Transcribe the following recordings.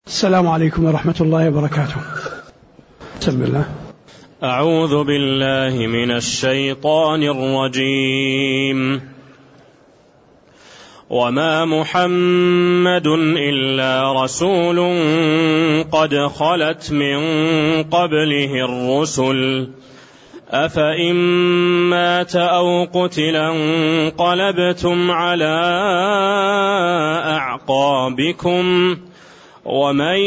السلام عليكم ورحمة الله وبركاته. بسم الله. أعوذ بالله من الشيطان الرجيم. وما محمد إلا رسول قد خلت من قبله الرسل أفإن مات أو قتل انقلبتم على أعقابكم ومن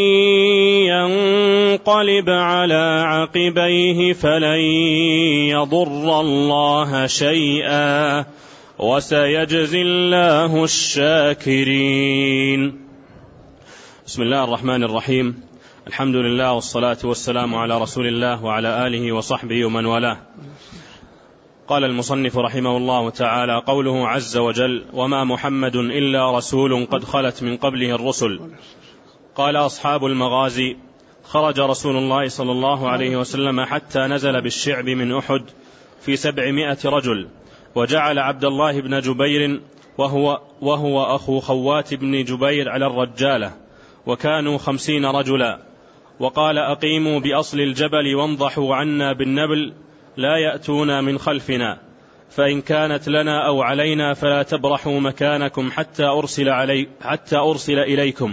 ينقلب على عقبيه فلن يضر الله شيئا وسيجزي الله الشاكرين. بسم الله الرحمن الرحيم. الحمد لله والصلاة والسلام على رسول الله وعلى آله وصحبه ومن والاه. قال المصنف رحمه الله تعالى: قوله عز وجل: وما محمد إلا رسول قد خلت من قبله الرسل. قال أصحاب المغازي: خرج رسول الله صلى الله عليه وسلم حتى نزل بالشعب من أحد في 700 رجل، وجعل عبد الله بن جبير وهو أخو خوات بن جبير على الرجالة، وكانوا 50 رجلا، وقال: أقيموا بأصل الجبل وانضحوا عنا بالنبل لا يأتونا من خلفنا، فإن كانت لنا أو علينا فلا تبرحوا مكانكم حتى أرسل إليكم،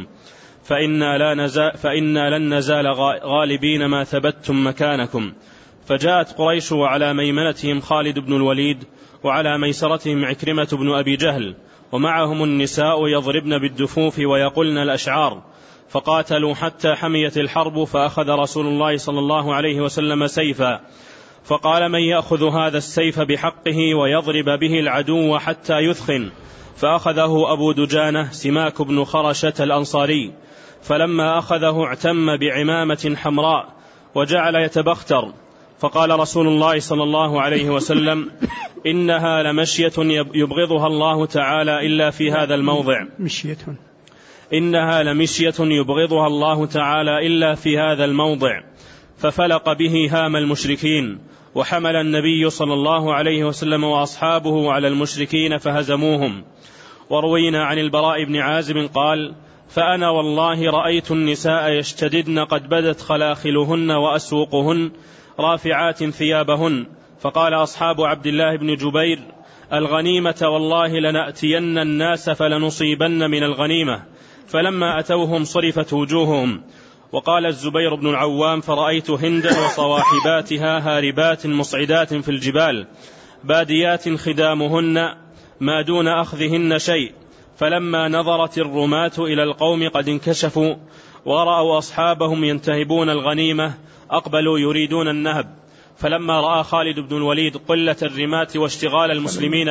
فإنا لن نزال غالبين ما ثبتتم مكانكم. فجاءت قريش وعلى ميمنتهم خالد بن الوليد، وعلى ميسرتهم عكرمة بن أبي جهل، ومعهم النساء يضربن بالدفوف ويقولن الأشعار، فقاتلوا حتى حميت الحرب، فأخذ رسول الله صلى الله عليه وسلم سيفا، فقال: من يأخذ هذا السيف بحقه ويضرب به العدو حتى يثخن؟ فأخذه أبو دجانة سماك بن خرشة الأنصاري، فلما أخذه اعتم بعمامة حمراء وجعل يتبختر، فقال رسول الله صلى الله عليه وسلم: إنها لمشية يبغضها الله تعالى إلا في هذا الموضع. إنها لمشية يبغضها الله تعالى إلا في هذا الموضع. ففلق به هام المشركين، وحمل النبي صلى الله عليه وسلم وأصحابه على المشركين فهزموهم. وروينا عن البراء بن عازب قال: فأنا والله رأيت النساء يشتددن قد بدت خلاخلهن وأسوقهن رافعات ثيابهن، فقال أصحاب عبد الله بن جبير: الغنيمة والله لنأتين الناس فلنصيبن من الغنيمة. فلما أتوهم صرفت وجوههم. وقال الزبير بن العوام: فرأيت هندا وصواحباتها هاربات مصعدات في الجبال باديات خدامهن ما دون أخذهن شيء. فلما نظرت الرماة إلى القوم قد انكشفوا ورأوا أصحابهم ينتهبون الغنيمة أقبلوا يريدون النهب. فلما رأى خالد بن الوليد قلة الرماة واشتغال المسلمين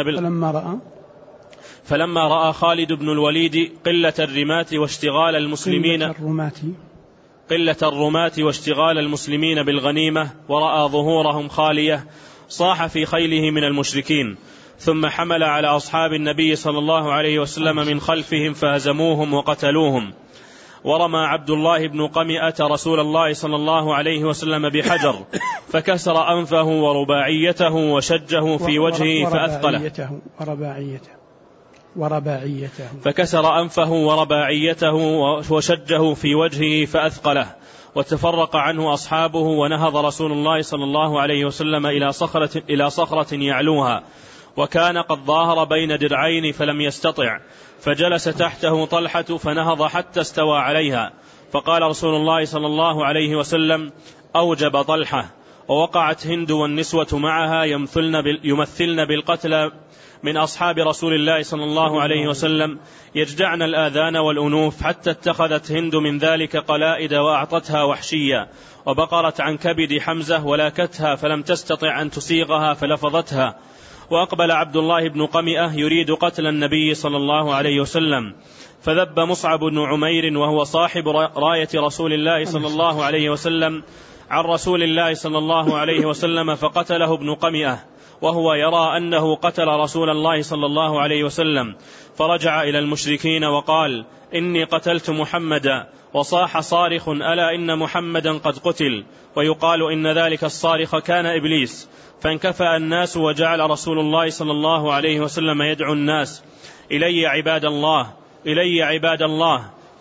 فلما رأى خالد بن الوليد قلة الرماة واشتغال المسلمين بالغنيمة ورأى ظهورهم خالية صاح في خيله من المشركين، ثم حمل على أصحاب النبي صلى الله عليه وسلم من خلفهم فهزموهم وقتلوهم. ورمى عبد الله بن قمئة رسول الله صلى الله عليه وسلم بحجر فكسر أنفه ورباعيته وشجه في وجهه فأثقله. فكسر أنفه ورباعيته وشجه في وجهه فأثقله، وتفرق عنه أصحابه، ونهض رسول الله صلى الله عليه وسلم إلى صخرة يعلوها، وكان قد ظاهر بين درعين فلم يستطع، فجلس تحته طلحة فنهض حتى استوى عليها، فقال رسول الله صلى الله عليه وسلم: أوجب طلحة. ووقعت هند والنسوة معها يمثلن بالقتلى من أصحاب رسول الله صلى الله عليه وسلم يجدعن الآذان والأنوف، حتى اتخذت هند من ذلك قلائد وأعطتها وحشيا، وبقرت عن كبد حمزة ولاكتها فلم تستطع أن تسيغها فلفظتها. وأقبل عبد الله بن قمئة يريد قتل النبي صلى الله عليه وسلم، فذب مصعب بن عمير وهو صاحب راية رسول الله صلى الله عليه وسلم عن رسول الله صلى الله عليه وسلم، فقتله ابن قمئة وهو يرى أنه قتل رسول الله صلى الله عليه وسلم، فرجع إلى المشركين وقال: إني قتلت محمدا. وصاح صارخ: ألا إن محمدا قد قتل. ويقال إن ذلك الصارخ كان إبليس. فانكفأ الناس، وجعل رسول الله صلى الله عليه وسلم يدعو الناس: إلي عباد الله، إلي عباد الله.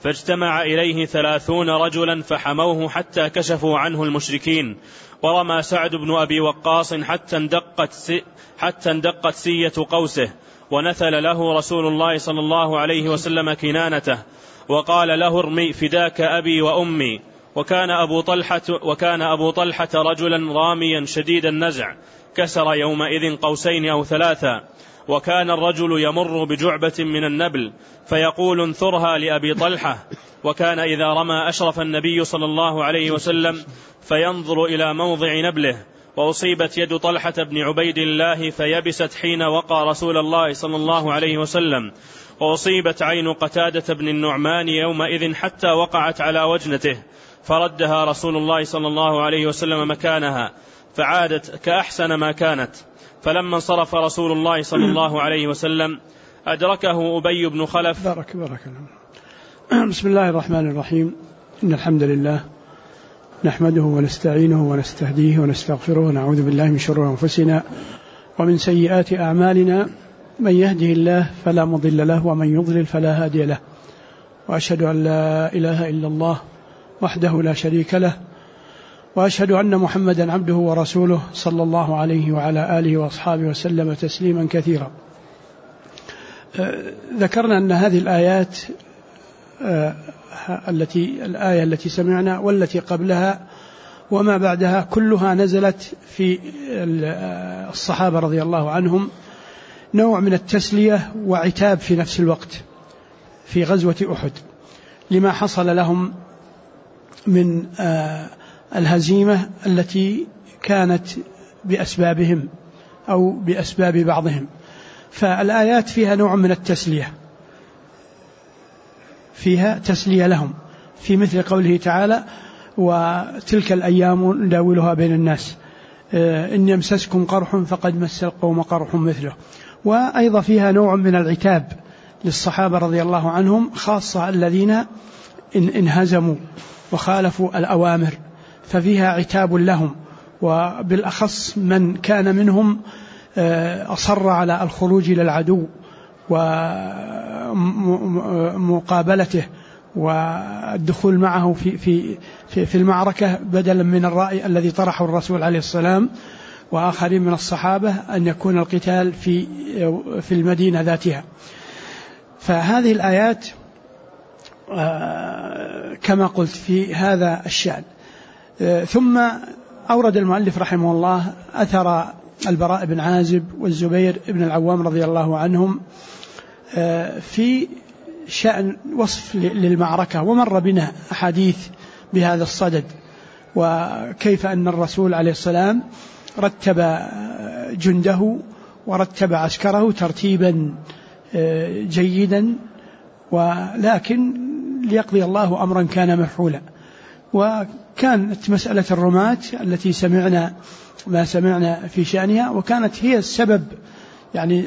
فاجتمع إليه 30 رجلا فحموه حتى كشفوا عنه المشركين. ورمى سعد بن أبي وقاص حتى اندقت سية قوسه، ونثل له رسول الله صلى الله عليه وسلم كنانته وقال له: ارمي فداك أبي وأمي. وكان أبو طلحة رجلا راميا شديد النزع، كسر يومئذ قوسين أو 3. وكان الرجل يمر بجعبة من النبل فيقول: انثرها لأبي طلحة. وكان إذا رمى أشرف النبي صلى الله عليه وسلم فينظر إلى موضع نبله. وأصيبت يد طلحة بن عبيد الله فيبست حين وقى رسول الله صلى الله عليه وسلم. وأصيبت عين قتادة بن النعمان يومئذ حتى وقعت على وجنته، فردها رسول الله صلى الله عليه وسلم مكانها، فعادت كأحسن ما كانت. فلما انصرف رسول الله صلى الله عليه وسلم أدركه أبي بن خلف. بارك الله. بسم الله الرحمن الرحيم. إن الحمد لله نحمده ونستعينه ونستهديه ونستغفره ونعوذ بالله من شرور أنفسنا ومن سيئات أعمالنا، من يهده الله فلا مضل له ومن يضلل فلا هادي له، وأشهد أن لا إله إلا الله وحده لا شريك له، وأشهد أن محمدا عبده ورسوله صلى الله عليه وعلى آله وأصحابه وسلم تسليما كثيرا. ذكرنا أن هذه الآيات الآية التي سمعنا والتي قبلها وما بعدها كلها نزلت في الصحابة رضي الله عنهم، نوع من التسلية وعتاب في نفس الوقت في غزوة أحد لما حصل لهم من الهزيمة التي كانت بأسبابهم أو بأسباب بعضهم. فالآيات فيها نوع من التسلية، فيها تسلية لهم، في مثل قوله تعالى: وتلك الأيام نداولها بين الناس إن يمسسكم قرح فقد مس القوم قرح مثله. وأيضا فيها نوع من العتاب للصحابة رضي الله عنهم، خاصة الذين انهزموا وخالفوا الأوامر، ففيها عتاب لهم، وبالأخص من كان منهم أصر على الخروج إلى العدو ومقابلته والدخول معه في المعركة، بدلا من الرأي الذي طرحه الرسول عليه السلام وآخرين من الصحابة أن يكون القتال في المدينة ذاتها. فهذه الآيات كما قلت في هذا الشأن. ثم أورد المؤلف رحمه الله أثر البراء بن عازب والزبير بن العوام رضي الله عنهم في شأن وصف للمعركة، ومر بنا أحاديث بهذا الصدد، وكيف أن الرسول عليه السلام رتب جنده ورتب عسكره ترتيبا جيدا، ولكن ليقضي الله أمرا كان مفعولا. وكانت مسألة الرماة التي سمعنا ما سمعنا في شأنها، وكانت هي السبب، يعني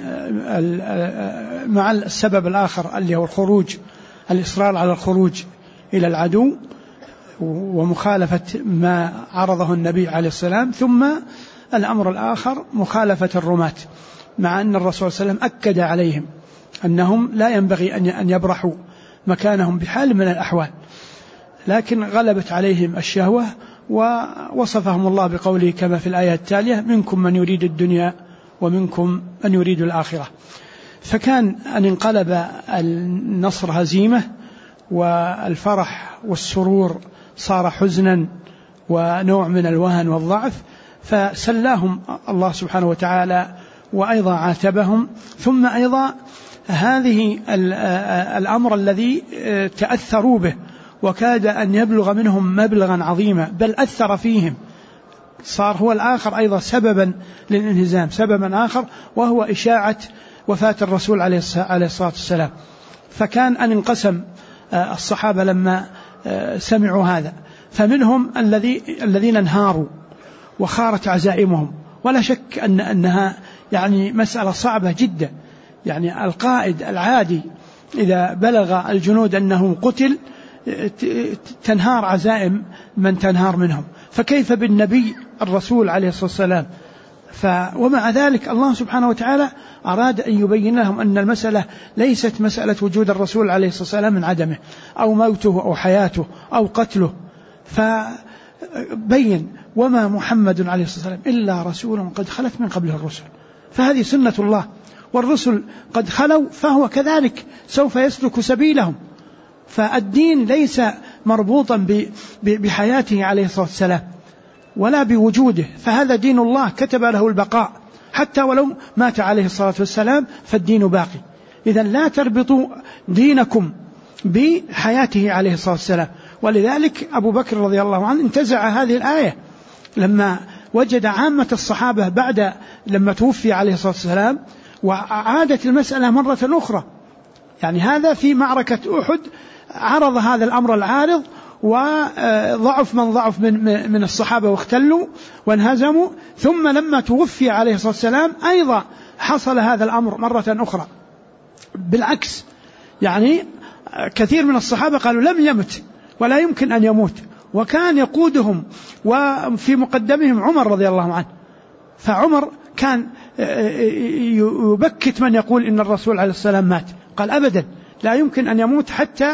مع السبب الآخر اللي هو الخروج، الإصرار على الخروج إلى العدو ومخالفة ما عرضه النبي عليه السلام. ثم الأمر الآخر مخالفة الرماة، مع أن الرسول صلى الله عليه وسلم أكد عليهم أنهم لا ينبغي أن يبرحوا مكانهم بحال من الأحوال، لكن غلبت عليهم الشهوة، ووصفهم الله بقوله كما في الآية التالية: منكم من يريد الدنيا ومنكم من يريد الآخرة. فكان أن انقلب النصر هزيمة، والفرح والسرور صار حزنا ونوع من الوهن والضعف، فسلاهم الله سبحانه وتعالى وأيضا عاتبهم. ثم أيضا هذه الأمر الذي تأثروا به وكاد أن يبلغ منهم مبلغا عظيما، بل أثر فيهم، صار هو الآخر أيضا سببا للانهزام، سببا آخر وهو إشاعة وفاة الرسول عليه الصلاة والسلام. فكان أن انقسم الصحابة لما سمعوا هذا، فمنهم الذين انهاروا وخارت عزائمهم، ولا شك أنها يعني مسألة صعبة جدا. يعني القائد العادي إذا بلغ الجنود أنه قتل تنهار عزائم من تنهار منهم، فكيف بالنبي الرسول عليه الصلاة والسلام ومع ذلك الله سبحانه وتعالى أراد أن يبين لهم أن المسألة ليست مسألة وجود الرسول عليه الصلاة والسلام من عدمه أو موته أو حياته أو قتله، فبين وما محمد عليه الصلاة والسلام إلا رسول قد خلت من قبله الرسل، فهذه سنة الله، والرسل قد خلوا فهو كذلك سوف يسلك سبيلهم. فالدين ليس مربوطا بحياته عليه الصلاة والسلام ولا بوجوده، فهذا دين الله كتب له البقاء حتى ولو مات عليه الصلاة والسلام فالدين باقي. إذن لا تربطوا دينكم بحياته عليه الصلاة والسلام. ولذلك أبو بكر رضي الله عنه انتزع هذه الآية لما وجد عامة الصحابة بعد لما توفي عليه الصلاة والسلام، وعادت المسألة مرة أخرى. يعني هذا في معركة أحد عرض هذا الأمر العارض، وضعف من ضعف من الصحابة واختلوا وانهزموا، ثم لما توفي عليه الصلاة والسلام أيضا حصل هذا الأمر مرة أخرى بالعكس. يعني كثير من الصحابة قالوا لم يمت ولا يمكن أن يموت، وكان يقودهم وفي مقدمهم عمر رضي الله عنه، فعمر كان يبكت من يقول إن الرسول عليه السلام مات، قال أبدا لا يمكن أن يموت حتى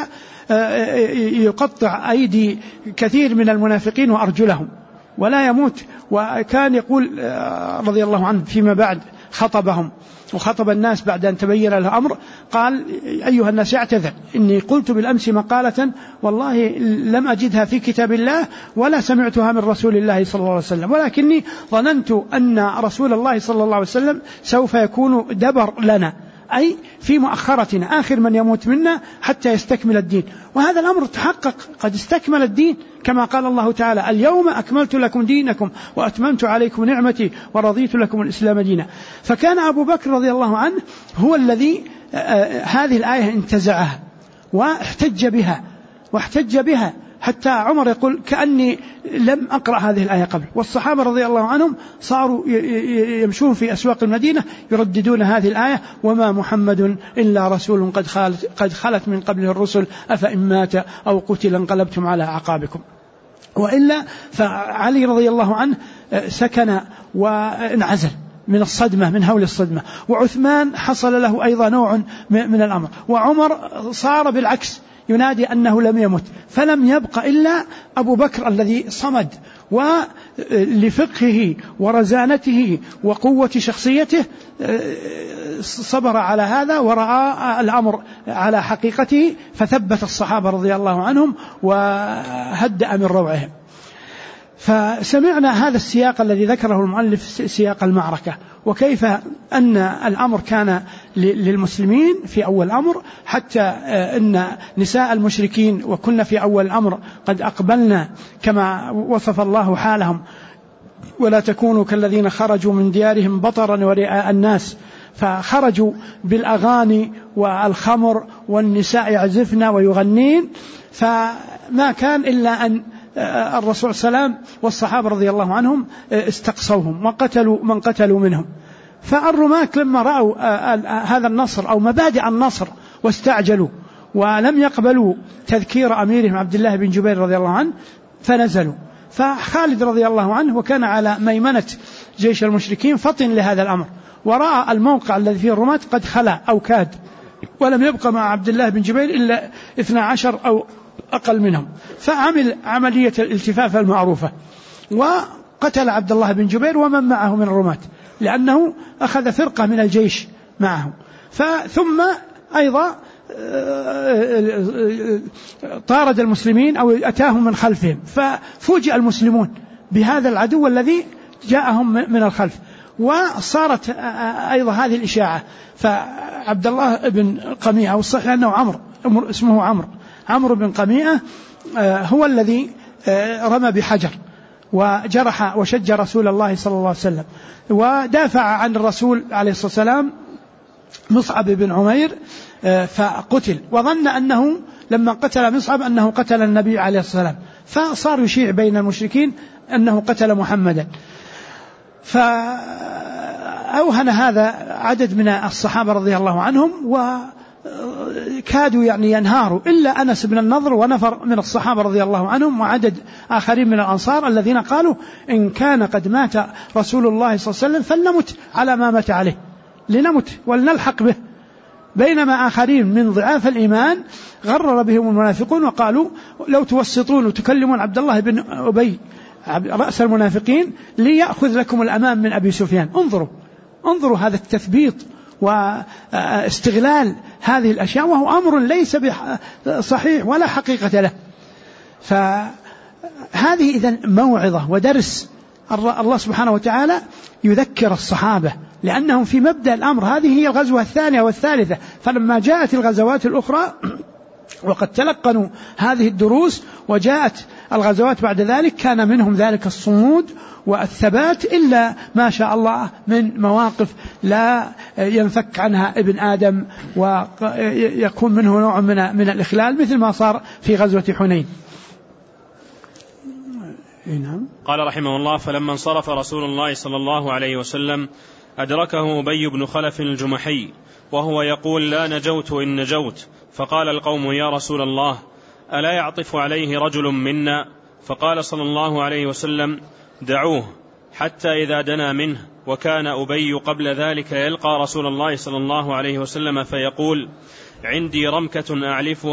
يقطع أيدي كثير من المنافقين وأرجلهم ولا يموت. وكان يقول رضي الله عنه فيما بعد خطبهم وخطب الناس بعد أن تبين له الأمر، قال أيها الناس اعتذر، إني قلت بالأمس مقالة والله لم أجدها في كتاب الله ولا سمعتها من رسول الله صلى الله عليه وسلم، ولكني ظننت أن رسول الله صلى الله عليه وسلم سوف يكون دبر لنا، أي في مؤخرتنا آخر من يموت منا حتى يستكمل الدين. وهذا الأمر تحقق، قد استكمل الدين كما قال الله تعالى اليوم أكملت لكم دينكم وأتممت عليكم نعمتي ورضيت لكم الإسلام دينا. فكان أبو بكر رضي الله عنه هو الذي هذه الآية انتزعها واحتج بها حتى عمر يقول كأني لم أقرأ هذه الآية قبل. والصحابة رضي الله عنهم صاروا يمشون في أسواق المدينة يرددون هذه الآية وما محمد إلا رسول قد خلت من قبله الرسل أفإن مات أو قتل انقلبتم على أعقابكم. وإلا فعلي رضي الله عنه سكن وانعزل من الصدمة، من هول الصدمة. وعثمان حصل له أيضا نوع من الأمر. وعمر صار بالعكس ينادي أنه لم يمت، فلم يبق إلا أبو بكر الذي صمد، ولفقهه ورزانته وقوة شخصيته صبر على هذا ورأى الأمر على حقيقته، فثبت الصحابة رضي الله عنهم وهدأ من روعهم. فسمعنا هذا السياق الذي ذكره المؤلف، سياق المعركة، وكيف أن الأمر كان للمسلمين في أول الأمر، حتى أن نساء المشركين وكنا في أول الأمر قد أقبلنا كما وصف الله حالهم، ولا تكونوا كالذين خرجوا من ديارهم بطرا ورئاء الناس، فخرجوا بالأغاني والخمر والنساء يعزفن ويغنين، فما كان إلا أن الرسول صلى الله عليه وسلم والصحابة رضي الله عنهم استقصوهم وقتلوا من قتلوا منهم. فالرماة لما رأوا هذا النصر أو مبادئ النصر واستعجلوا ولم يقبلوا تذكير أميرهم عبد الله بن جبير رضي الله عنه فنزلوا. فخالد رضي الله عنه وكان على ميمنة جيش المشركين فطن لهذا الأمر، ورأى الموقع الذي فيه الرماة قد خلا أو كاد، ولم يبقى مع عبد الله بن جبير إلا 12 أو أقل منهم، فعمل عملية الالتفاف المعروفة وقتل عبد الله بن جبير ومن معه من الرماة، لأنه أخذ فرقة من الجيش معه. ثم أيضا طارد المسلمين أو أتاهم من خلفهم، ففوجئ المسلمون بهذا العدو الذي جاءهم من الخلف. وصارت أيضا هذه الإشاعة، فعبد الله بن قميعة، والصحيح أنه اسمه عمرو بن قميعة، هو الذي رمى بحجر وجرح وشج رسول الله صلى الله عليه وسلم، ودافع عن الرسول عليه الصلاة والسلام مصعب بن عمير فقتل، وظن أنه لما قتل مصعب أنه قتل النبي عليه الصلاة والسلام، فصار يشيع بين المشركين أنه قتل محمدا. فأوهن هذا عدد من الصحابة رضي الله عنهم، كادوا يعني ينهاروا، إلا أنس بن النضر ونفر من الصحابة رضي الله عنهم وعدد آخرين من الأنصار الذين قالوا إن كان قد مات رسول الله صلى الله عليه وسلم فلنمت على ما مات عليه، لنمت ولنلحق به. بينما آخرين من ضعاف الإيمان غرر بهم المنافقون وقالوا لو توسطون وتكلمون عبد الله بن أبي رأس المنافقين ليأخذ لكم الأمان من أبي سفيان. انظروا هذا التثبيط واستغلال هذه الأشياء، وهو أمر ليس صحيح ولا حقيقة له. فهذه إذن موعظة ودرس الله سبحانه وتعالى يذكر الصحابة، لأنهم في مبدأ الأمر هذه هي الغزوة الثانية والثالثة، فلما جاءت الغزوات الأخرى وقد تلقنوا هذه الدروس وجاءت الغزوات بعد ذلك كان منهم ذلك الصمود والثبات، إلا ما شاء الله من مواقف لا ينفك عنها ابن آدم ويكون منه نوع من الإخلال، مثل ما صار في غزوة حنين. قال رحمه الله: فلما انصرف رسول الله صلى الله عليه وسلم أدركه أبي بن خلف الجمحي وهو يقول: لا نجوت إن نجوت. فقال القوم: يا رسول الله، ألا يعطف عليه رجل منا؟ فقال صلى الله عليه وسلم: دعوه حتى إذا دنا منه. وكان أبي قبل ذلك يلقى رسول الله صلى الله عليه وسلم فيقول: عندي رمكة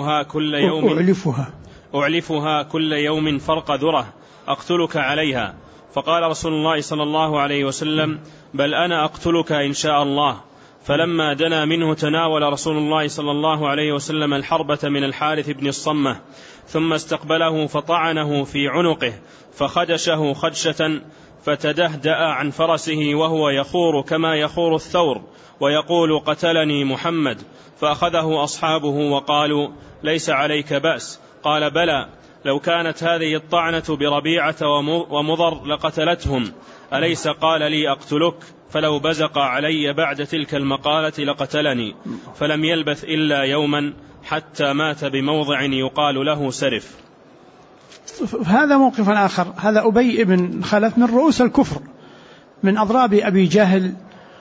أعلفها كل يوم فرق ذرة أقتلك عليها. فقال رسول الله صلى الله عليه وسلم: بل أنا أقتلك إن شاء الله. فلما دنا منه تناول رسول الله صلى الله عليه وسلم الحربة من الحارث بن الصمة، ثم استقبله فطعنه في عنقه فخدشه خدشة، فتدهدأ عن فرسه وهو يخور كما يخور الثور ويقول: قتلني محمد. فأخذه أصحابه وقالوا: ليس عليك بأس. قال: بلى، لو كانت هذه الطعنة بربيعة ومضر لقتلتهم، أليس قال لي أقتلك؟ فلو بزق علي بعد تلك المقالة لقتلني. فلم يلبث إلا يوما حتى مات بموضع يقال له سرف. هذا موقف آخر. هذا أبي بن خلف من رؤوس الكفر، من أضراب أبي جهل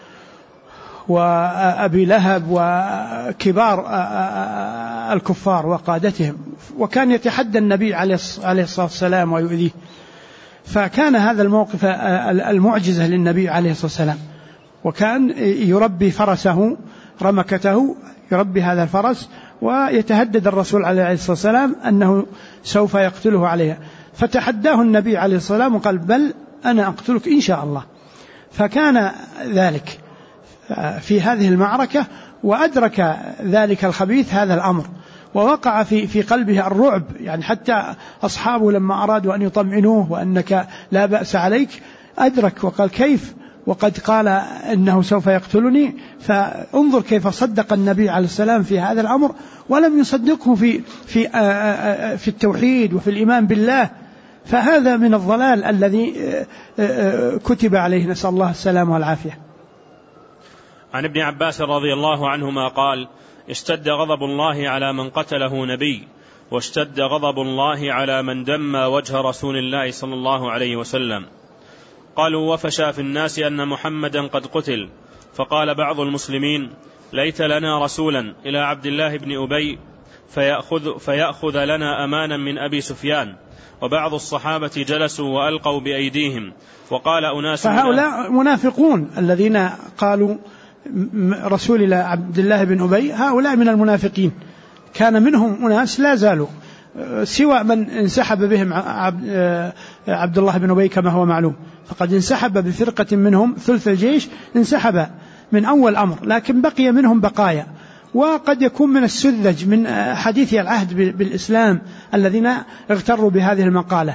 وأبي لهب وكبار الكفار وقادتهم، وكان يتحدى النبي عليه الصلاة والسلام ويؤذيه. فكان هذا الموقف المعجزة للنبي عليه الصلاة والسلام، وكان يربي فرسه رمكته، يربي هذا الفرس ويتهدد الرسول عليه الصلاة والسلام أنه سوف يقتله عليها. فتحداه النبي عليه الصلاة والسلام وقال: بل أنا أقتلك إن شاء الله. فكان ذلك في هذه المعركة، وأدرك ذلك الخبيث هذا الأمر، ووقع في قلبه الرعب، يعني حتى أصحابه لما أرادوا أن يطمئنوه وأنك لا بأس عليك أدرك وقال: كيف وقد قال إنه سوف يقتلني. فانظر كيف صدق النبي عليه السلام في هذا الأمر، ولم يصدقه في التوحيد وفي الإيمان بالله. فهذا من الضلال الذي كتب عليه، نسأل الله السلامة والعافية. عن ابن عباس رضي الله عنهما قال: اشتد غضب الله على من قتله نبي، واشتد غضب الله على من دم وجه رسول الله صلى الله عليه وسلم. قالوا: وفشى في الناس أن محمدا قد قتل. فقال بعض المسلمين: ليت لنا رسولا إلى عبد الله بن أبي فيأخذ لنا أمانا من أبي سفيان. وبعض الصحابة جلسوا وألقوا بأيديهم. وقال أناس: فهؤلاء منافقون الذين قالوا رسول إلى عبد الله بن أبي، هؤلاء من المنافقين. كان منهم أناس لا زالوا، سوى من انسحب بهم عبد الله بن أبي كما هو معلوم، فقد انسحب بفرقة منهم ثلث الجيش، انسحب من أول أمر، لكن بقي منهم بقايا. وقد يكون من السذج من حديثي العهد بالإسلام الذين اغتروا بهذه المقالة.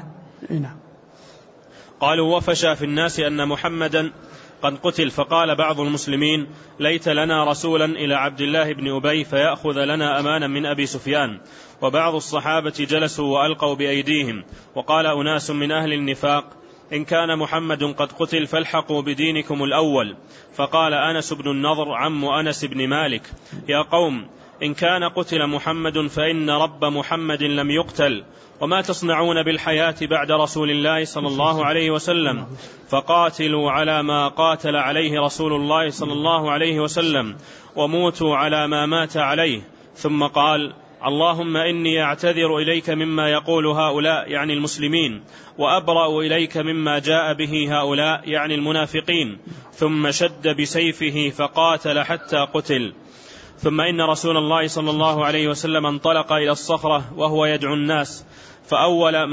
قالوا: وفشى في الناس أن محمدا قد قتل. فقال بعض المسلمين: ليت لنا رسولا إلى عبد الله بن أبي فيأخذ لنا أمانا من أبي سفيان. وبعض الصحابة جلسوا وألقوا بأيديهم. وقال أناس من أهل النفاق: إن كان محمد قد قتل فالحقوا بدينكم الأول. فقال أنس بن النضر عم أنس بن مالك: يا قوم، إن كان قتل محمد فإن رب محمد لم يقتل، وما تصنعون بالحياة بعد رسول الله صلى الله عليه وسلم؟ فقاتلوا على ما قاتل عليه رسول الله صلى الله عليه وسلم، وموتوا على ما مات عليه. ثم قال: اللهم إني أعتذر إليك مما يقول هؤلاء يعني المسلمين، وأبرأ إليك مما جاء به هؤلاء يعني المنافقين. ثم شد بسيفه فقاتل حتى قتل. ثم إن رسول الله صلى الله عليه وسلم انطلق إلى الصخرة وهو يدعو الناس، فأول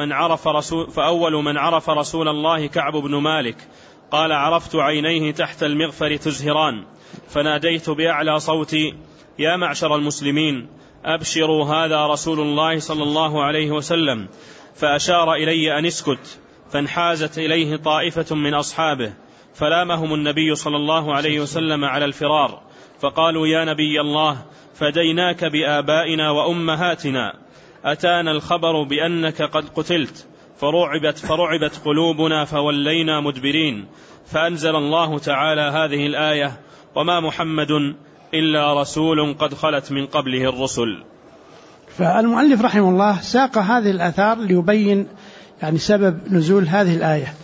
من عرف رسول الله كعب بن مالك، قال: عرفت عينيه تحت المغفر تزهران، فناديت بأعلى صوتي: يا معشر المسلمين، أبشروا، هذا رسول الله صلى الله عليه وسلم. فأشار إلي أن اسكت، فانحازت إليه طائفة من أصحابه، فلامهم النبي صلى الله عليه وسلم على الفرار، فقالوا: يا نبي الله، فديناك بآبائنا وأمهاتنا، أتانا الخبر بأنك قد قتلت، فرعبت قلوبنا فولينا مدبرين. فأنزل الله تعالى هذه الآية: وما محمد إلا رسول قد خلت من قبله الرسل. فالمؤلف رحمه الله ساق هذه الآثار ليبين يعني سبب نزول هذه الآية،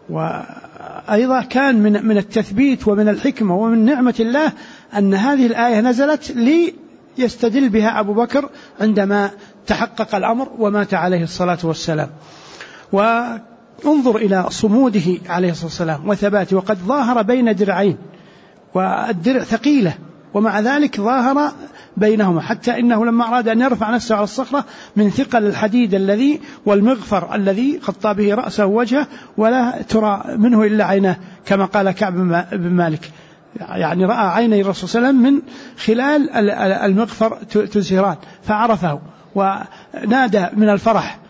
وأيضا كان من التثبيت ومن الحكمة ومن نعمة الله أن هذه الآية نزلت ليستدل بها أبو بكر عندما تحقق الأمر ومات عليه الصلاة والسلام. وانظر إلى صموده عليه الصلاة والسلام وثباته، وقد ظاهر بين درعين، والدرع ثقيلة، ومع ذلك ظاهر بينهما، حتى إنه لما أراد أن يرفع نفسه على الصخرة من ثقل الحديد الذي والمغفر الذي غطى به رأسه ووجهه ولا ترى منه إلا عيناه، كما قال كعب بن مالك، يعني رأى عيني الرسول صلى الله عليه وسلم من خلال المغفر تزهران، فعرفه ونادى من الفرح: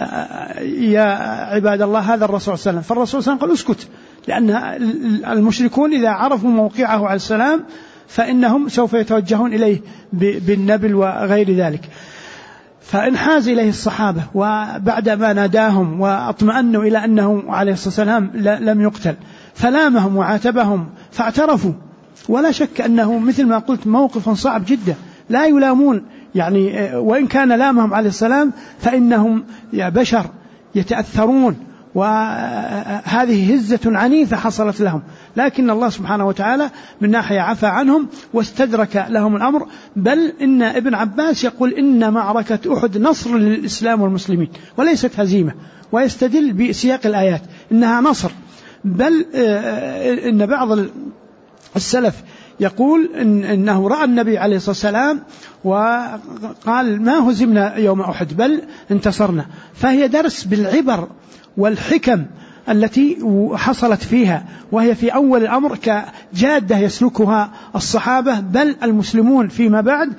يا عباد الله، هذا الرسول صلى الله عليه وسلم. فالرسول صلى الله عليه وسلم قال: اسكت، لأن المشركون إذا عرفوا موقعه عليه السلام فإنهم سوف يتوجهون إليه بالنبل وغير ذلك. فانحاز إليه الصحابة، وبعد ما ناداهم واطمأنوا إلى أنه عليه الصلاة والسلام لم يقتل، فلامهم وعاتبهم فاعترفوا. ولا شك أنه مثل ما قلت موقف صعب جدا، لا يلامون يعني، وإن كان لامهم عليه السلام فإنهم بشر يتأثرون، وهذه هزة عنيفة حصلت لهم، لكن الله سبحانه وتعالى من ناحية عفى عنهم واستدرك لهم الأمر. بل إن ابن عباس يقول إن معركة أحد نصر للإسلام والمسلمين وليست هزيمة، ويستدل بسياق الآيات إنها نصر. بل إن بعض السلف يقول إنه رأى النبي عليه الصلاة والسلام وقال: ما هزمنا يوم أحد بل انتصرنا. فهي درس بالعبر والحكم التي حصلت فيها، وهي في أول الأمر كجادة يسلكها الصحابة بل المسلمون فيما بعد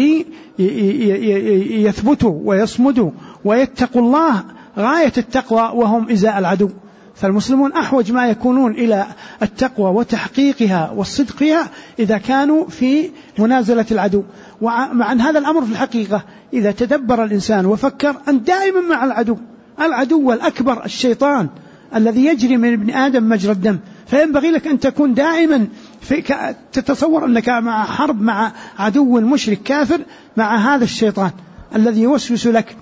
ليثبتوا ويصمدوا ويتقوا الله غاية التقوى وهم إزاء العدو. فالمسلمون أحوج ما يكونون إلى التقوى وتحقيقها والصدقها إذا كانوا في منازلة العدو. ومع هذا الأمر في الحقيقة إذا تدبر الإنسان وفكر أن دائما مع العدو الأكبر الشيطان الذي يجري من ابن آدم مجرى الدم، فينبغي لك أن تكون دائما تتصور أنك مع حرب مع عدو مشرك كافر، مع هذا الشيطان الذي يوسوس لك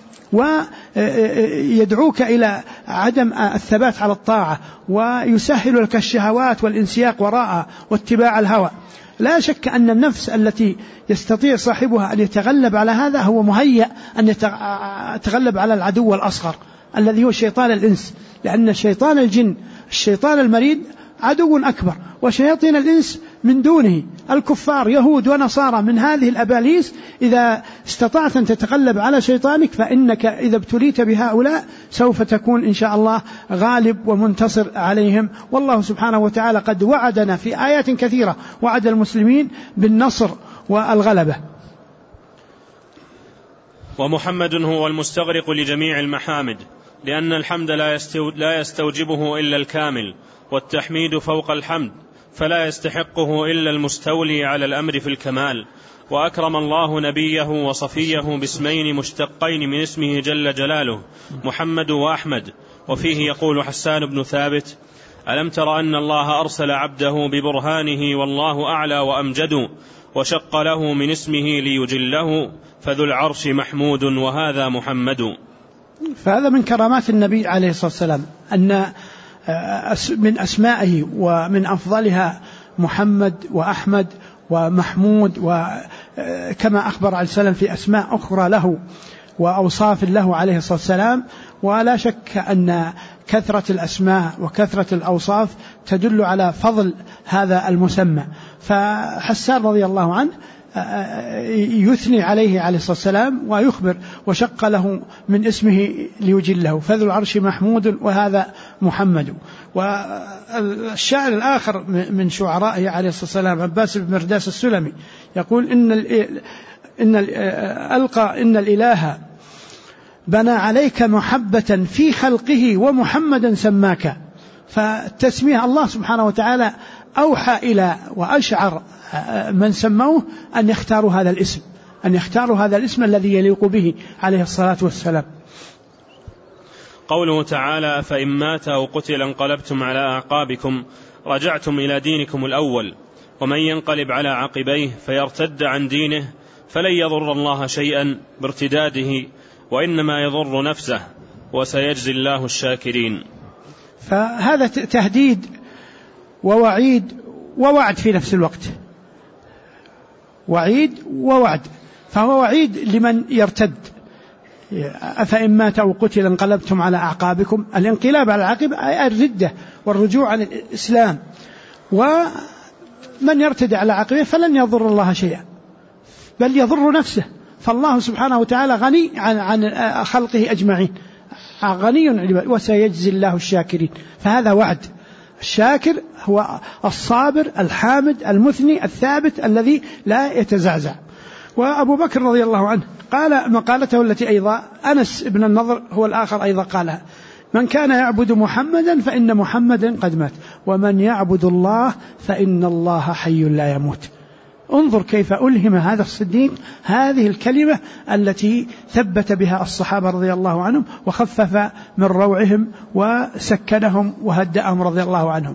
ويدعوك إلى عدم الثبات على الطاعة، ويسهل لك الشهوات والانسياق وراءها واتباع الهوى. لا شك أن النفس التي يستطيع صاحبها أن يتغلب على هذا هو مهيأ أن يتغلب على العدو الأصغر الذي هو شيطان الإنس، لأن شيطان الجن الشيطان المريد عدو أكبر، وشياطين الإنس من دونه الكفار يهود ونصارى من هذه الأباليس. إذا استطعت أن تتغلب على شيطانك فإنك إذا ابتليت بهؤلاء سوف تكون إن شاء الله غالب ومنتصر عليهم. والله سبحانه وتعالى قد وعدنا في آيات كثيرة، وعد المسلمين بالنصر والغلبة. ومحمد هو المستغرق لجميع المحامد، لأن الحمد لا يستوجبه إلا الكامل، والتحميد فوق الحمد فلا يستحقه إلا المستولي على الأمر في الكمال. وأكرم الله نبيه وصفيه باسمين مشتقين من اسمه جل جلاله، محمد وأحمد. وفيه يقول حسان بن ثابت: ألم تر أن الله أرسل عبده ببرهانه والله أعلى وأمجد، وشق له من اسمه ليجله، فذو العرش محمود وهذا محمد. فهذا من كرامات النبي عليه الصلاة والسلام أن من أسمائه ومن أفضلها محمد وأحمد ومحمود، وكما أخبر عليه السلام في أسماء أخرى له وأوصاف له عليه الصلاة والسلام. ولا شك أن كثرة الأسماء وكثرة الأوصاف تدل على فضل هذا المسمى. فحسان رضي الله عنه يثني عليه عليه الصلاة والسلام ويخبر وشق له من اسمه ليجله، فذو العرش محمود وهذا محمد. والشاعر الآخر من شعرائه عليه الصلاة والسلام عباس بن مرداس السلمي يقول إن الإله بنى عليك محبة في خلقه ومحمدا سماك. فالتسمية الله سبحانه وتعالى أوحى إلى وأشعر من سموه أن يختاروا هذا الاسم الذي يليق به عليه الصلاة والسلام. قوله تعالى: فإن مات أو قتل انقلبتم على أعقابكم رجعتم إلى دينكم الأول، ومن ينقلب على عقبيه فيرتد عن دينه فلن يضر الله شيئا بارتداده، وإنما يضر نفسه، وسيجزي الله الشاكرين. فهذا تهديد ووعيد ووعد في نفس الوقت، وعيد ووعد. فهو وعيد لمن يرتد: أفإن مات أو قتل انقلبتم على أعقابكم. الانقلاب على العقب الردة والرجوع عن الإسلام، ومن يرتد على عقبه فلن يضر الله شيئا بل يضر نفسه. فالله سبحانه وتعالى غني عن خلقه أجمعين، غني، وسيجزي الله الشاكرين. فهذا وعد. الشاكر هو الصابر الحامد المثني الثابت الذي لا يتزعزع. وأبو بكر رضي الله عنه قال مقالته التي أيضا أنس بن النضر هو الآخر أيضا قالها: من كان يعبد محمدا فإن محمدا قد مات، ومن يعبد الله فإن الله حي لا يموت. انظر كيف ألهم هذا الصديق هذه الكلمة التي ثبت بها الصحابة رضي الله عنهم، وخفف من روعهم وسكنهم وهدأهم رضي الله عنهم.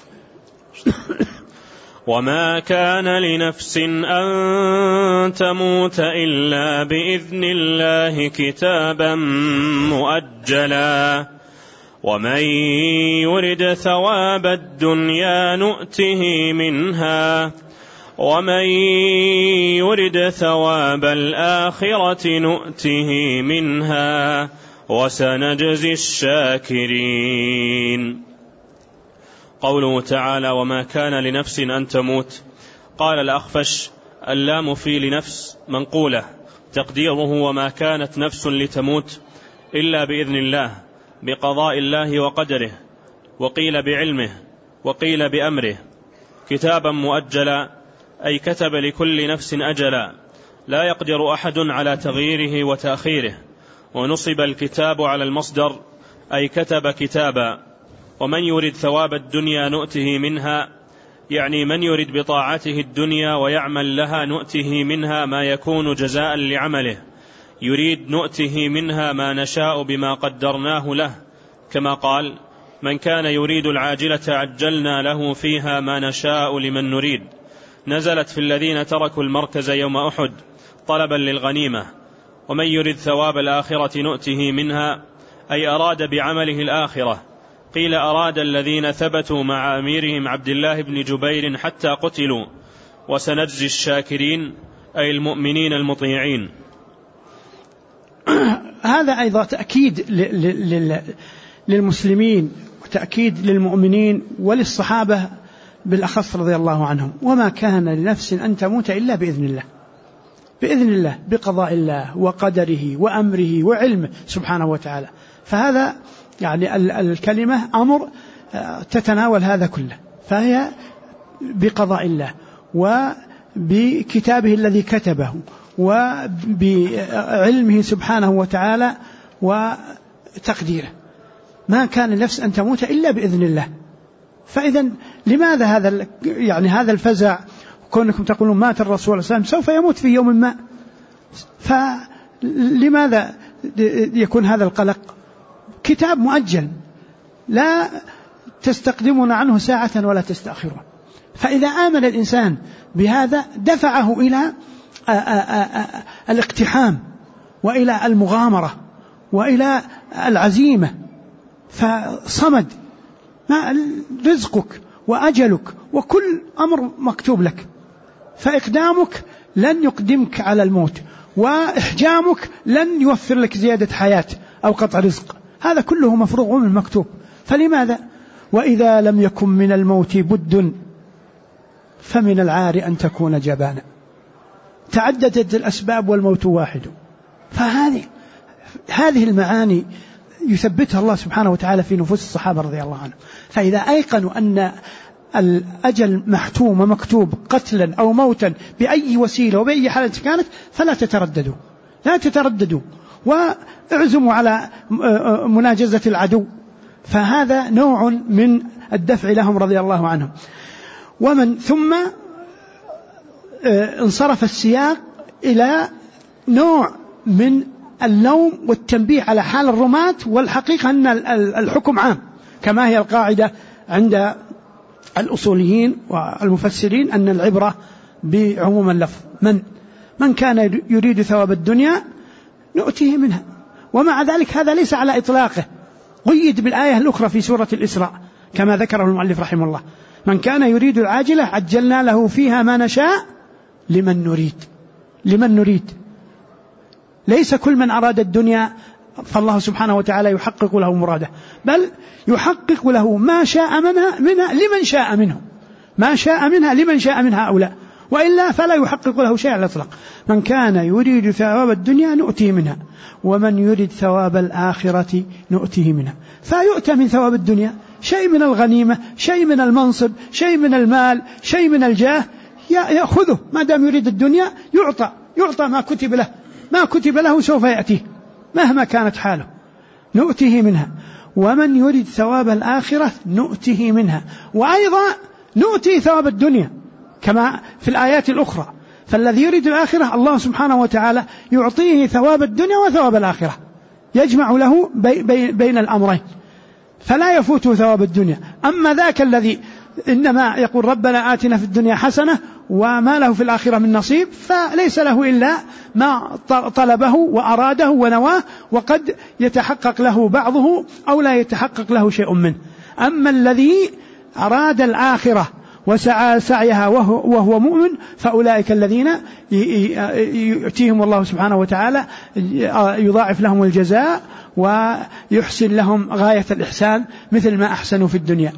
وما كان لنفس أن تموت إلا بإذن الله كتابا مؤجلا، ومن يرد ثواب الدنيا نؤته منها، ومن يرد ثواب الآخرة نؤته منها، وسنجزي الشاكرين. قوله تعالى: وما كان لنفس أن تموت. قال الأخفش: اللام في لنفس منقولة، تقديره: وما كانت نفس لتموت إلا بإذن الله، بقضاء الله وقدره، وقيل بعلمه، وقيل بأمره. كتابا مؤجلا أي كتب لكل نفس أجلا، لا يقدر أحد على تغييره وتأخيره. ونصب الكتاب على المصدر أي كتب كتابا. ومن يريد ثواب الدنيا نؤته منها، يعني من يريد بطاعته الدنيا ويعمل لها نؤته منها ما يكون جزاء لعمله. يريد نؤته منها ما نشاء بما قدرناه له، كما قال: من كان يريد العاجلة عجلنا له فيها ما نشاء لمن نريد. نزلت في الذين تركوا المركز يوم أحد طلبا للغنيمة. ومن يريد ثواب الآخرة نؤته منها، أي أراد بعمله الآخرة. قيل أراد الذين ثبتوا مع أميرهم عبد الله بن جبير حتى قتلوا. وسنجزي الشاكرين أي المؤمنين المطيعين. هذا أيضا تأكيد للمسلمين وتأكيد للمؤمنين وللصحابة بالأخص رضي الله عنهم. وما كان لنفس أن تموت إلا بإذن الله، بإذن الله، بقضاء الله وقدره وأمره وعلمه سبحانه وتعالى. فهذا يعني الكلمة أمر تتناول هذا كله، فهي بقضاء الله وبكتابه الذي كتبه وبعلمه سبحانه وتعالى وتقديره. ما كان لنفس أن تموت إلا بإذن الله. فإذا لماذا هذا الفزع؟ كونكم تقولون مات الرسول صلى الله عليه وسلم، سوف يموت في يوم ما، فلماذا يكون هذا القلق؟ كتاب مؤجل لا تستقدمون عنه ساعة ولا تستأخرون. فإذا آمن الإنسان بهذا دفعه إلى الاقتحام وإلى المغامرة وإلى العزيمة، فصمد رزقك وأجلك وكل أمر مكتوب لك، فإقدامك لن يقدمك على الموت، وإحجامك لن يوفر لك زيادة حياة أو قطع رزق، هذا كله مفروغ من مكتوب. فلماذا؟ وإذا لم يكن من الموت بد فمن العار أن تكون جبانا، تعددت الأسباب والموت واحد. فهذه المعاني يثبتها الله سبحانه وتعالى في نفوس الصحابة رضي الله عنهم. فإذا أيقنوا أن الأجل محتوم ومكتوب قتلا أو موتا بأي وسيلة وبأي حالة كانت فلا تترددوا، لا تترددوا واعزموا على مناجزة العدو. فهذا نوع من الدفع لهم رضي الله عنهم. ومن ثم انصرف السياق إلى نوع من اللوم والتنبيه على حال الرماة، والحقيقة أن الحكم عام كما هي القاعدة عند الأصوليين والمفسرين أن العبرة بعموم اللفظ. من كان يريد ثواب الدنيا نؤتيه منها، ومع ذلك هذا ليس على إطلاقه، قيد بالآية الأخرى في سورة الإسراء كما ذكره المؤلف رحمه الله: من كان يريد العاجلة عجلنا له فيها ما نشاء لمن نريد. ليس كل من أراد الدنيا فالله سبحانه وتعالى يحقق له مراده، بل يحقق له ما شاء منها لمن شاء منه، ما شاء منها لمن شاء من هؤلاء، وإلا فلا يحقق له شيء على الإطلاق. من كان يريد ثواب الدنيا نؤتيه منها ومن يريد ثواب الآخرة نؤتيه منها. فيؤتى من ثواب الدنيا شيء من الغنيمة، شيء من المنصب، شيء من المال، شيء من الجاه، يأخذه ما دام يريد الدنيا، يعطى ما كتب له، ما كتب له سوف يأتيه مهما كانت حاله، نؤتيه منها. ومن يريد ثواب الآخرة نؤتيه منها، وأيضا نؤتي ثواب الدنيا كما في الآيات الأخرى. فالذي يريد الآخرة الله سبحانه وتعالى يعطيه ثواب الدنيا وثواب الآخرة، يجمع له بين الأمرين فلا يفوته ثواب الدنيا. أما ذاك الذي إنما يقول ربنا آتنا في الدنيا حسنة وما له في الآخرة من نصيب، فليس له إلا ما طلبه وأراده ونواه، وقد يتحقق له بعضه أو لا يتحقق له شيء منه. أما الذي أراد الآخرة وسعى سعيها وهو مؤمن فأولئك الذين يؤتيهم الله سبحانه وتعالى يضاعف لهم الجزاء ويحسن لهم غاية الإحسان مثل ما أحسنوا في الدنيا.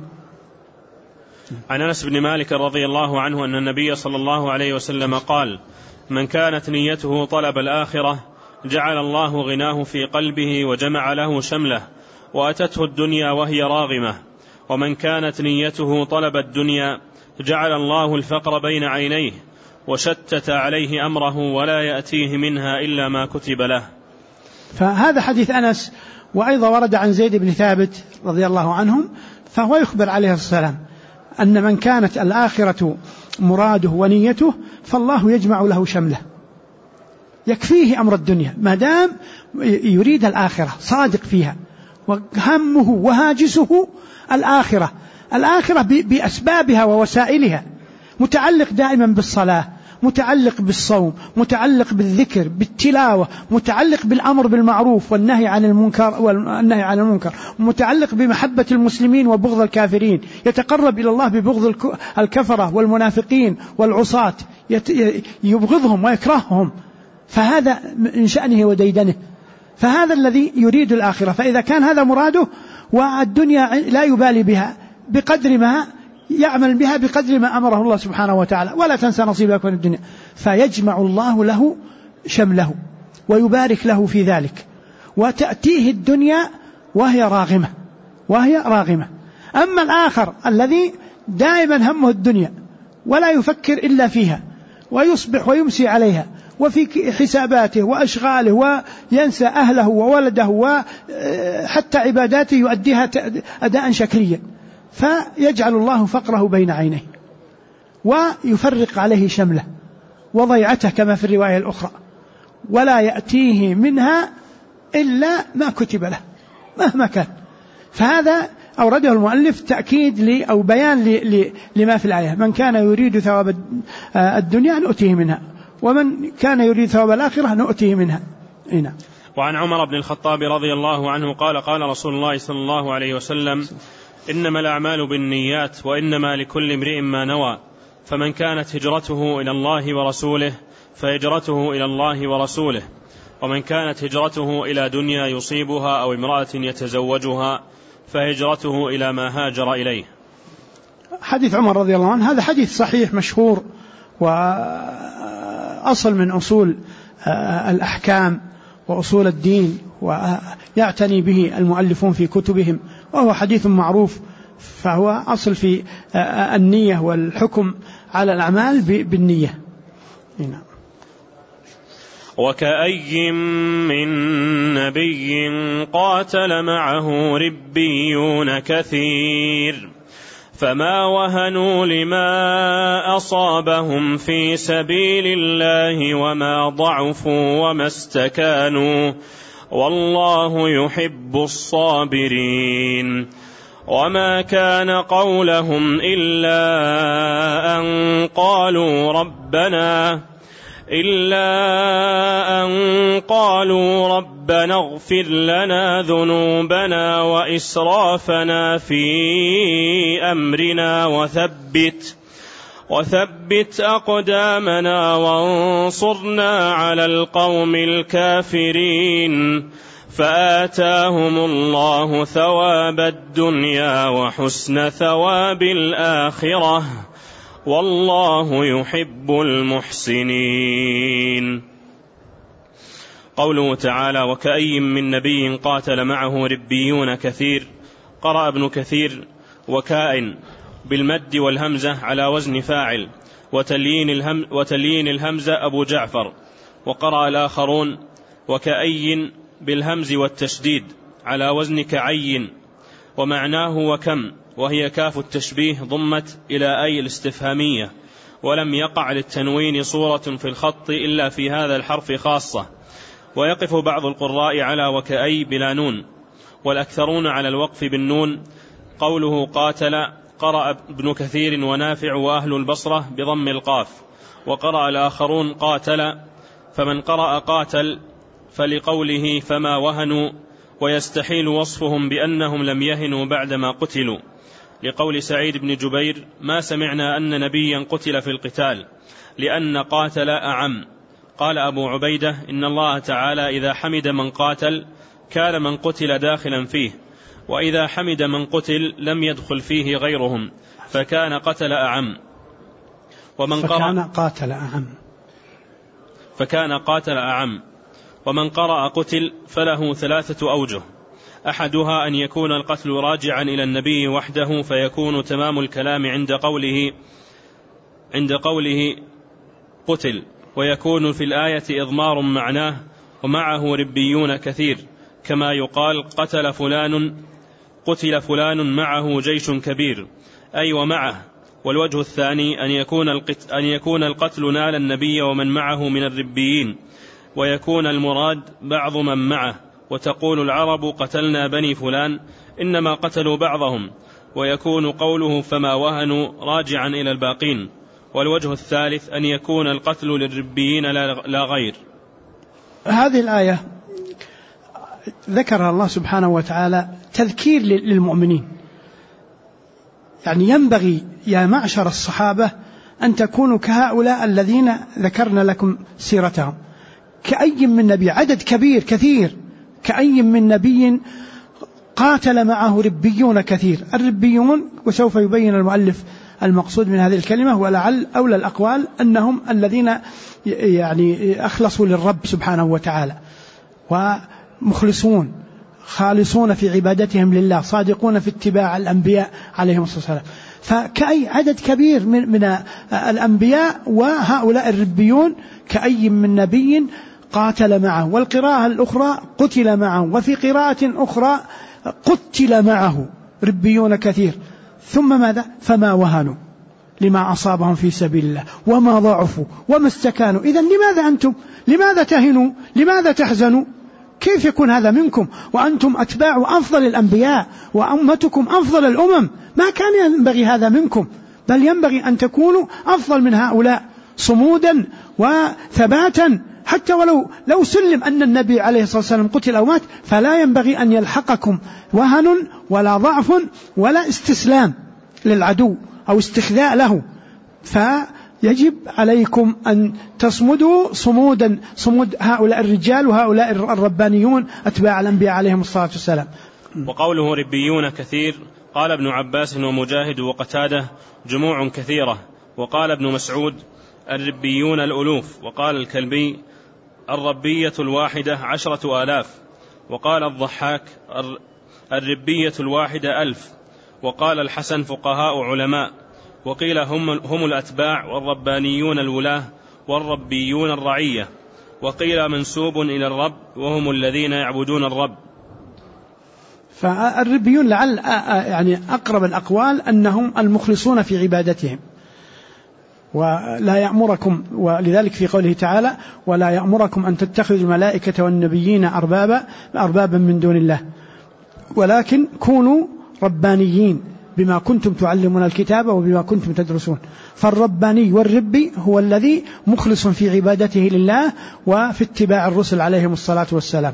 عن أنس بن مالك رضي الله عنه أن النبي صلى الله عليه وسلم قال: من كانت نيته طلب الآخرة جعل الله غناه في قلبه وجمع له شمله وأتته الدنيا وهي راغمة، ومن كانت نيته طلب الدنيا جعل الله الفقر بين عينيه وشتت عليه أمره ولا يأتيه منها إلا ما كتب له. فهذا حديث أنس، وأيضا ورد عن زيد بن ثابت رضي الله عنهم، فهو يخبر عليه السلام أن من كانت الآخرة مراده ونيته فالله يجمع له شمله، يكفيه أمر الدنيا ما دام يريد الآخرة صادق فيها، وهمه وهاجسه الآخرة بأسبابها ووسائلها، متعلق دائما بالصلاة، متعلق بالصوم، متعلق بالذكر، بالتلاوة، متعلق بالأمر بالمعروف والنهي عن المنكر، متعلق بمحبة المسلمين وبغض الكافرين، يتقرب إلى الله ببغض الكفرة والمنافقين والعصاة، يبغضهم ويكرههم، فهذا من شأنه وديدنه. فهذا الذي يريد الآخرة، فإذا كان هذا مراده والدنيا لا يبالي بها بقدر ما يعمل بها بقدر ما أمره الله سبحانه وتعالى، ولا تنسى نصيبك من الدنيا، فيجمع الله له شمله ويبارك له في ذلك، وتأتيه الدنيا وهي راغمة. أما الآخر الذي دائما همه الدنيا ولا يفكر إلا فيها ويصبح ويمسي عليها وفي حساباته وأشغاله وينسى أهله وولده وحتى عباداته يؤديها أداء شكليا، فيجعل الله فقره بين عينيه ويفرق عليه شمله وضيعته كما في الرواية الأخرى، ولا يأتيه منها إلا ما كتب له مهما كان. فهذا أورده المؤلف تأكيد أو بيان لما في الآية: من كان يريد ثواب الدنيا نؤتيه منها، ومن كان يريد ثواب الآخرة نؤتيه منها. هنا. وعن عمر بن الخطاب رضي الله عنه قال: قال رسول الله صلى الله عليه وسلم: إنما الأعمال بالنيات وإنما لكل امرئ ما نوى، فمن كانت هجرته إلى الله ورسوله فهجرته إلى الله ورسوله، ومن كانت هجرته إلى دنيا يصيبها أو امرأة يتزوجها فهجرته إلى ما هاجر إليه. حديث عمر رضي الله عنه هذا حديث صحيح مشهور، وأصل من أصول الأحكام وأصول الدين، ويعتني به المؤلفون في كتبهم، وهو حديث معروف، فهو أصل في النية والحكم على الأعمال بالنية. هنا. وكأي من نبي قاتل معه ربيون كثير فما وهنوا لما أصابهم في سبيل الله وما ضعفوا وما استكانوا والله يحب الصابرين. وما كان قولهم إلا أن قالوا ربنا اغفر لنا ذنوبنا وإسرافنا في أمرنا وثبت أقدامنا وانصرنا على القوم الكافرين. فآتاهم الله ثواب الدنيا وحسن ثواب الآخرة والله يحب المحسنين. قوله تعالى: وكأي من نبي قاتل معه ربيون كثير، قرأ ابن كثير: وكائن بالمد والهمزة على وزن فاعل، وتليين الهمزة أبو جعفر. وقرأ الآخرون: وكأي بالهمز والتشديد على وزن كعين، ومعناه وكم، وهي كاف التشبيه ضمت إلى أي الاستفهامية، ولم يقع للتنوين صورة في الخط إلا في هذا الحرف خاصة. ويقف بعض القراء على وكأي بلا نون، والأكثرون على الوقف بالنون. قوله قاتل قرأ ابن كثير ونافع وأهل البصرة بضم القاف، وقرأ الآخرون قاتل، فمن قرأ قاتل فلقوله فما وهنوا، ويستحيل وصفهم بأنهم لم يهنوا بعدما قتلوا، لقول سعيد بن جبير: ما سمعنا أن نبيا قتل في القتال، لأن قاتل أعم. قال أبو عبيدة: إن الله تعالى إذا حمد من قاتل كان من قتل داخلا فيه، وإذا حمد من قتل لم يدخل فيه غيرهم، فكان قتل أعم. فكان قاتل أعم. ومن قرأ قتل فله 3 أوجه: أحدها أن يكون القتل راجعا إلى النبي وحده، فيكون تمام الكلام عند قوله قتل، ويكون في الآية إضمار معناه ومعه ربيون كثير، كما يقال قتل فلان معه جيش كبير، أي ومعه. والوجه الثاني أن يكون القتل نال النبي ومن معه من الربيين، ويكون المراد بعض من معه، وتقول العرب قتلنا بني فلان، إنما قتلوا بعضهم، ويكون قوله فما وهنوا راجعا إلى الباقين. والوجه الثالث أن يكون القتل للربيين لا غير. هذه الآية ذكرها الله سبحانه وتعالى تذكير للمؤمنين، يعني ينبغي يا معشر الصحابة أن تكونوا كهؤلاء الذين ذكرنا لكم سيرتهم. كأي من نبي، عدد كبير كثير، كأي من نبي قاتل معه ربيون كثير. الربيون، وسوف يبين المؤلف المقصود من هذه الكلمة، ولعل أولى الأقوال أنهم الذين يعني أخلصوا للرب سبحانه وتعالى، ومخلصون خالصون في عبادتهم لله، صادقون في اتباع الأنبياء عليهم الصلاة والسلام. فكأي عدد كبير من الأنبياء، وهؤلاء الربيون كأي من نبي قاتل معه. والقراءة الأخرى قتل معه، وفي قراءة أخرى قتل معه ربيون كثير. ثم ماذا؟ فما وهنوا لما أصابهم في سبيل الله وما ضعفوا وما استكانوا. إذن لماذا أنتم؟ لماذا تهنوا؟ لماذا تحزنوا؟ كيف يكون هذا منكم وأنتم أتباع أفضل الأنبياء وأمتكم أفضل الأمم؟ ما كان ينبغي هذا منكم، بل ينبغي أن تكونوا أفضل من هؤلاء صمودا وثباتا. حتى لو سلم أن النبي عليه الصلاة والسلام قتل أو مات، فلا ينبغي أن يلحقكم وهن ولا ضعف ولا استسلام للعدو أو استخذاء له، فيجب عليكم أن تصمدوا صمود هؤلاء الرجال وهؤلاء الربانيون أتباع الأنبياء عليهم الصلاة والسلام. وقوله ربيون كثير، قال ابن عباس ومجاهد وقتاده جموع كثيرة. وقال ابن مسعود الربيون الألوف. وقال الكلبي الربية الواحدة 10,000. وقال الضحاك الربية الواحدة 1000. وقال الحسن فقهاء علماء. وقيل هم الأتباع والربانيون الولاة والربيون الرعية. وقيل منسوب إلى الرب وهم الذين يعبدون الرب. فالربيون لعل يعني أقرب الأقوال أنهم المخلصون في عبادتهم، ولا يأمركم، ولذلك في قوله تعالى ولا يأمركم أن تتخذوا الملائكة والنبيين أربابا من دون الله ولكن كونوا ربانيين بما كنتم تعلمون الكتاب وبما كنتم تدرسون. فالرباني والربي هو الذي مخلص في عبادته لله وفي اتباع الرسل عليهم الصلاة والسلام.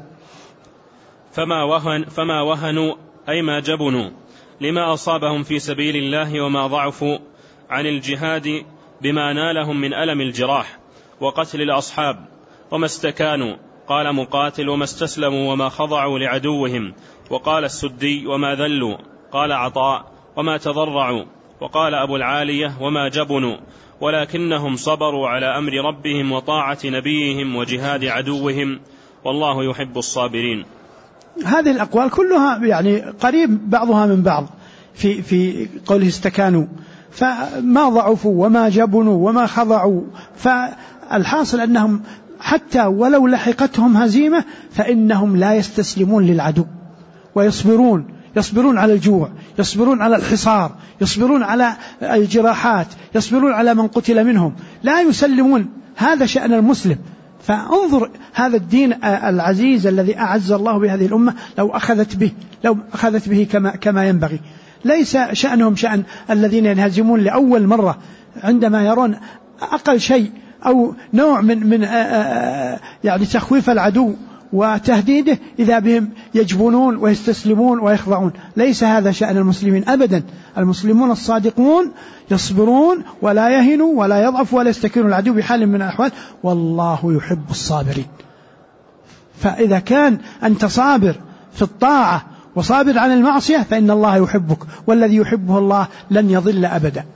فما وهنوا أي ما جبنوا لما أصابهم في سبيل الله وما ضعفوا عن الجهاد بما نالهم من ألم الجراح وقتل الأصحاب وما استكانوا. قال مقاتل وما استسلموا وما خضعوا لعدوهم. وقال السدي وما ذلوا. قال عطاء وما تضرعوا. وقال أبو العالية وما جبنوا ولكنهم صبروا على أمر ربهم وطاعة نبيهم وجهاد عدوهم والله يحب الصابرين. هذه الأقوال كلها يعني قريب بعضها من بعض في قوله استكانوا، فما ضعفوا وما جبنوا وما خضعوا. فالحاصل أنهم حتى ولو لحقتهم هزيمة فإنهم لا يستسلمون للعدو ويصبرون على الجوع، يصبرون على الحصار، يصبرون على الجراحات، يصبرون على من قتل منهم، لا يسلمون. هذا شأن المسلم. فانظر هذا الدين العزيز الذي أعز الله بهذه الأمة لو أخذت به كما ينبغي. ليس شأنهم شأن الذين ينهزمون لأول مرة عندما يرون أقل شيء أو نوع من يعني تخويف العدو وتهديده إذا بهم يجبنون ويستسلمون ويخضعون. ليس هذا شأن المسلمين أبدا. المسلمون الصادقون يصبرون ولا يهنوا ولا يضعفوا ولا يستكينوا العدو بحال من الأحوال والله يحب الصابرين. فإذا كان أنت صابر في الطاعة وصابر عن المعصية فإن الله يحبك، والذي يحبه الله لن يضل أبدا.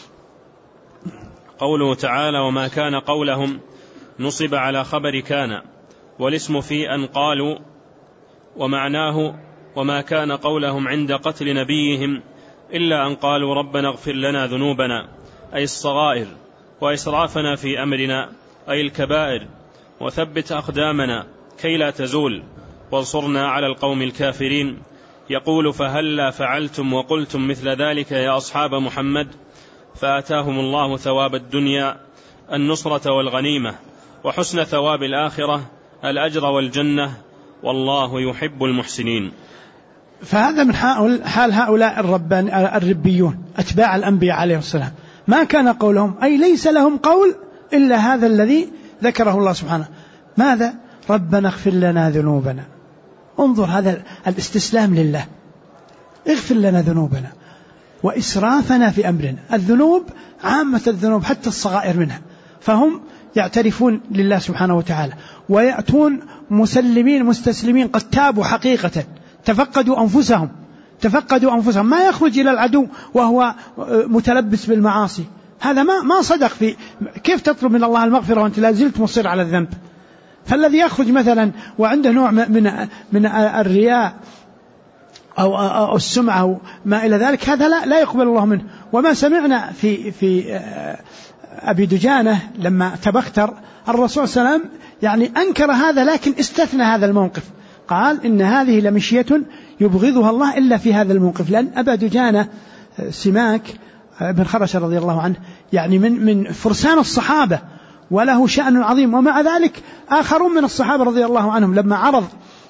قوله تعالى وما كان قولهم نصب على خبر كان، والاسم في أن قالوا، ومعناه وما كان قولهم عند قتل نبيهم إلا أن قالوا ربنا اغفر لنا ذنوبنا أي الصغائر وإسرافنا في أمرنا أي الكبائر وثبت أقدامنا كي لا تزول وانصرنا على القوم الكافرين. يقول فهلا فعلتم وقلتم مثل ذلك يا أصحاب محمد فآتاهم الله ثواب الدنيا النصرة والغنيمة وحسن ثواب الآخرة الأجر والجنة والله يحب المحسنين. فهذا من حال هؤلاء الربيون أتباع الأنبياء عليه السلام. ما كان قولهم أي ليس لهم قول إلا هذا الذي ذكره الله سبحانه. ماذا؟ ربنا اغفر لنا ذنوبنا. انظر هذا الاستسلام لله. اغفر لنا ذنوبنا وإسرافنا في أمرنا. الذنوب عامة الذنوب حتى الصغائر منها، فهم يعترفون لله سبحانه وتعالى ويأتون مسلمين مستسلمين قد تابوا حقيقة، تفقدوا أنفسهم. ما يخرج إلى العدو وهو متلبس بالمعاصي. هذا ما صدق. في كيف تطلب من الله المغفرة وأنت لا زلت مصر على الذنب؟ فالذي يخرج مثلا وعنده نوع من الرياء أو السمعة أو ما إلى ذلك، هذا لا يقبل الله منه. وما سمعنا في أبي دجانة لما تبختر الرسول صلى الله عليه وسلم يعني أنكر هذا، لكن استثنى هذا الموقف، قال إن هذه لمشية يبغضها الله إلا في هذا الموقف. لأن أبا دجانة سماك بن خرش رضي الله عنه يعني من فرسان الصحابة وله شأن عظيم، ومع ذلك آخرون من الصحابة رضي الله عنهم لما عرض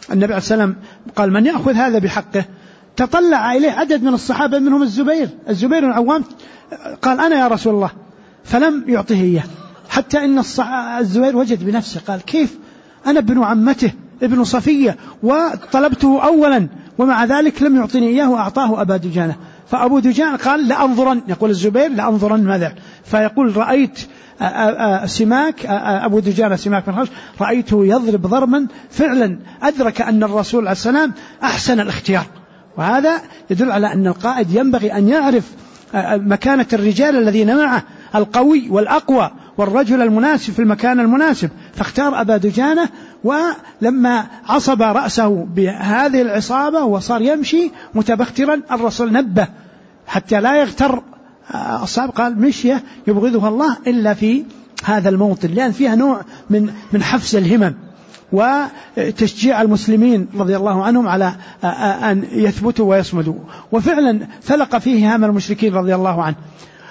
النبي عليه السلام قال من يأخذ هذا بحقه؟ تطلع إليه عدد من الصحابة منهم الزبير بن العوام، قال أنا يا رسول الله، فلم يعطه إياه، حتى إن الزبير وجد بنفسه قال كيف أنا ابن عمته ابن صفية وطلبته أولا ومع ذلك لم يعطني إياه وأعطاه أبا دجانة. فأبو دجانة قال لأنظرن، يقول الزبير لأنظرن ماذا، فيقول رأيت سماك أبو دجانة سماك بن حرب رأيته يضرب ضربا فعلا أدرك أن الرسول عليه السلام أحسن الاختيار. وهذا يدل على أن القائد ينبغي أن يعرف مكانة الرجال الذين معه، القوي والأقوى والرجل المناسب في المكان المناسب، فاختار أبا دجانة. ولما عصب رأسه بهذه العصابة وصار يمشي متبخترا الرسول نبه حتى لا يغتر الصحابة، قال مشية يبغضها الله إلا في هذا الموطن، لأن فيها نوع من حفز الهمم وتشجيع المسلمين رضي الله عنهم على أن يثبتوا ويصمدوا. وفعلا فلق فيه هام المشركين رضي الله عنه.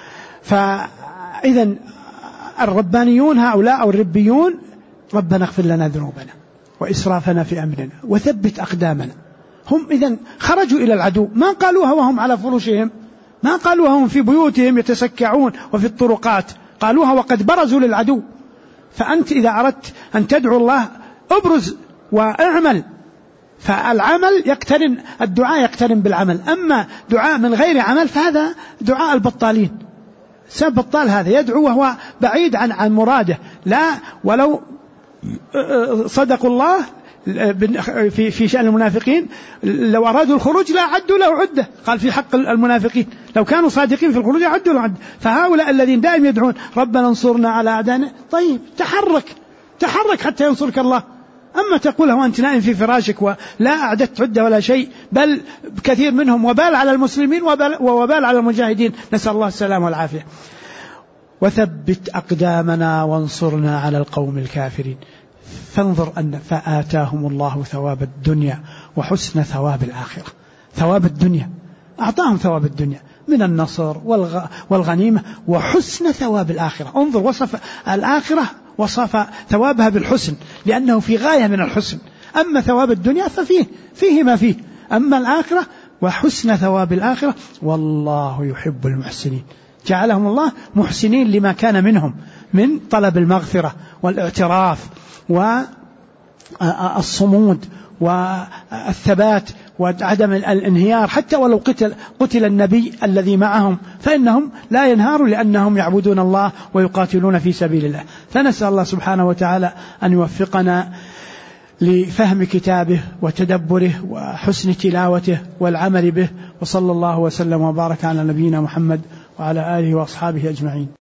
فإذا الربانيون هؤلاء أو الربيون ربنا اغفر لنا ذنوبنا وإسرافنا في أمرنا وثبت أقدامنا، هم إذن خرجوا إلى العدو، ما قالوها وهم على فرشهم، ما قالوها وهم في بيوتهم يتسكعون وفي الطرقات، قالوها وقد برزوا للعدو. فأنت إذا أردت أن تدعو الله أبرز وأعمل، فالعمل يقترن، الدعاء يقترن بالعمل. أما دعاء من غير عمل فهذا دعاء البطالين، سب بطال هذا يدعو وهو بعيد عن مراده. لا، ولو صدقوا الله في شأن المنافقين لو أرادوا الخروج لا عدوا له عدة، قال في حق المنافقين لو كانوا صادقين في الخروج عدوا له عدة. فهؤلاء الذين دائما يدعون ربنا انصرنا على أعدائنا، طيب تحرك حتى ينصرك الله. أما تقول وأنت نائم في فراشك ولا أعددت عدة ولا شيء، بل كثير منهم وبال على المسلمين ووبال على المجاهدين، نسأل الله السلامة والعافية. وثبت أقدامنا وانصرنا على القوم الكافرين. فانظر أن فآتاهم الله ثواب الدنيا وحسن ثواب الآخرة. ثواب الدنيا أعطاهم ثواب الدنيا من النصر والغنيمة، وحسن ثواب الآخرة. انظر وصف الآخرة، وصف ثوابها بالحسن لأنه في غاية من الحسن. أما ثواب الدنيا فيه ما فيه، أما الآخرة وحسن ثواب الآخرة والله يحب المحسنين. جعلهم الله محسنين لما كان منهم من طلب المغفرة والاعتراف والصمود والثبات وعدم الانهيار. حتى ولو قتل النبي الذي معهم فإنهم لا ينهاروا لأنهم يعبدون الله ويقاتلون في سبيل الله. فنسأل الله سبحانه وتعالى أن يوفقنا لفهم كتابه وتدبره وحسن تلاوته والعمل به. وصلى الله وسلم وبارك على نبينا محمد وعلى آله وأصحابه أجمعين.